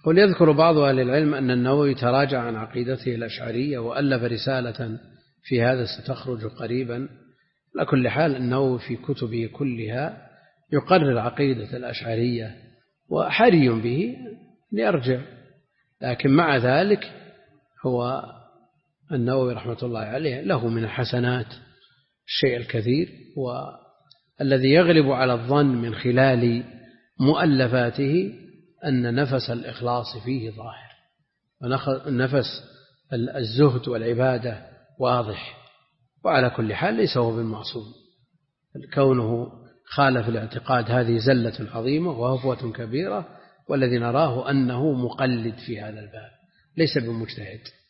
وليذكر بعض أهل العلم أن النووي تراجع عن عقيدته الأشعرية وألف رسالة في هذا ستخرج قريبا. على كل حال النووي في كتبه كلها يقرر عقيدة الأشعرية وحري به ليرجع، لكن مع ذلك هو النووي رحمة الله عليه له من الحسنات الشيء الكثير، والذي يغلب على الظن من خلال مؤلفاته أن نفس الإخلاص فيه ظاهر، ونفس الزهد والعبادة واضح. وعلى كل حال ليس هو بالمعصوم، كونه خالف الاعتقاد هذه زلة عظيمة وهفوة كبيرة، والذي نراه أنه مقلد في هذا الباب ليس بمجتهد.